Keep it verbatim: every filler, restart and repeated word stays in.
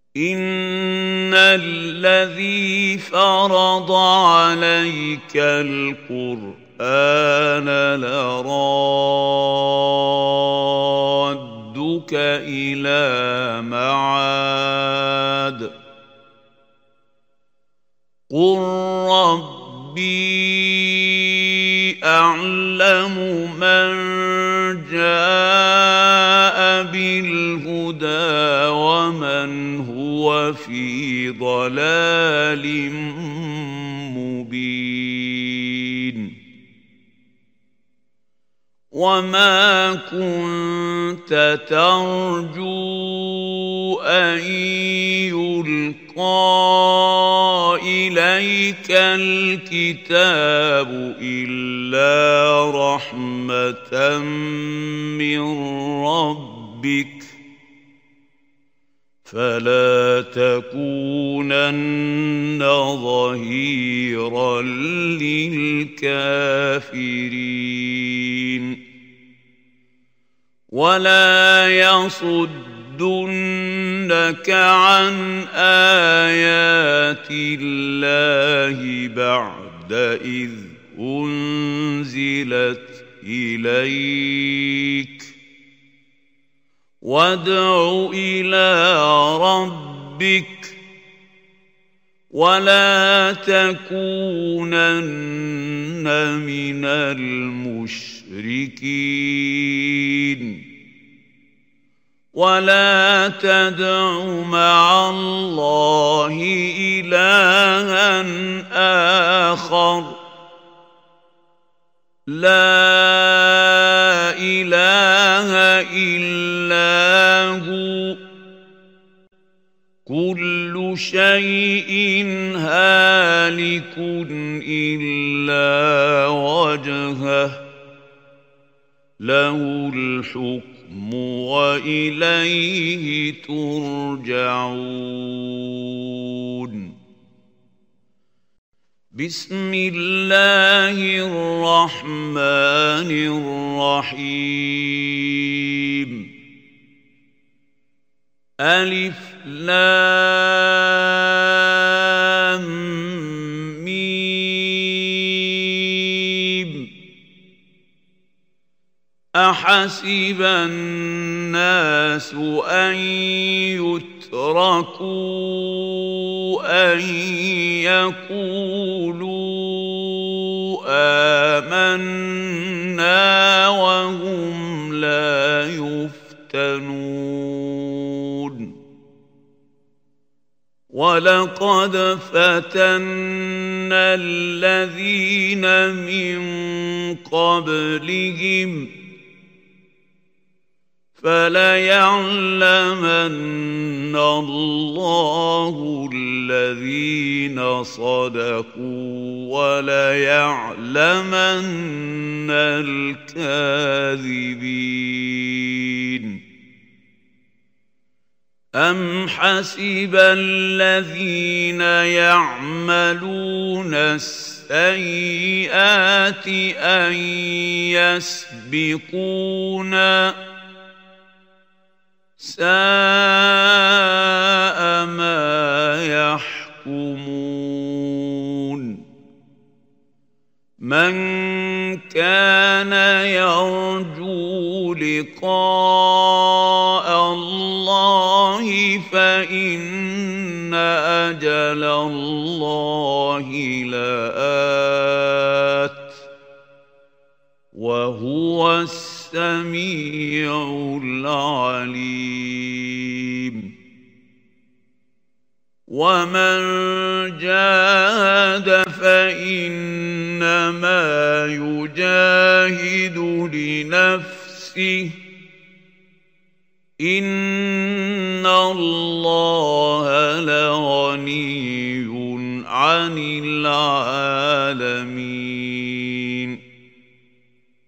إن الذي فرض عليك القرآن لرادك إلى معاد قل ربي أعلم من جاء بالهدى ومن هو في ضلال مبين وما كنت ترجو أن يلقى إليك الكتاب إلا رحمة من ربك فلا تكونن ظهيرا للكافرين ولا يصدنك عن آيات الله بعد إذ أنزلت إليك وادع إلى ربك ولا تكونن من المشركين ولا تدع مع الله إلها آخر لا إله إلا هو كل شيء هالك إلا وجهه له الحكم وإليه ترجعون بسم الله الرحمن الرحيم ألف لام ميم أحسب الناس أن يتركوا أن يقولوا آمنا وهم لا يفتنون ولقد فتنا الذين من قبلهم فليعلمن الله الذين صدقوا وليعلمن الكاذبين أم حسب الذين يعملون السيئات أن يسبقونا ساء ما يحكمون من كان يرجو لقاء الله فإن أجل الله لآت وهو السميع العليم ومن جاهد فإنما يجاهد لنفسه إن الله لغني عن العالمين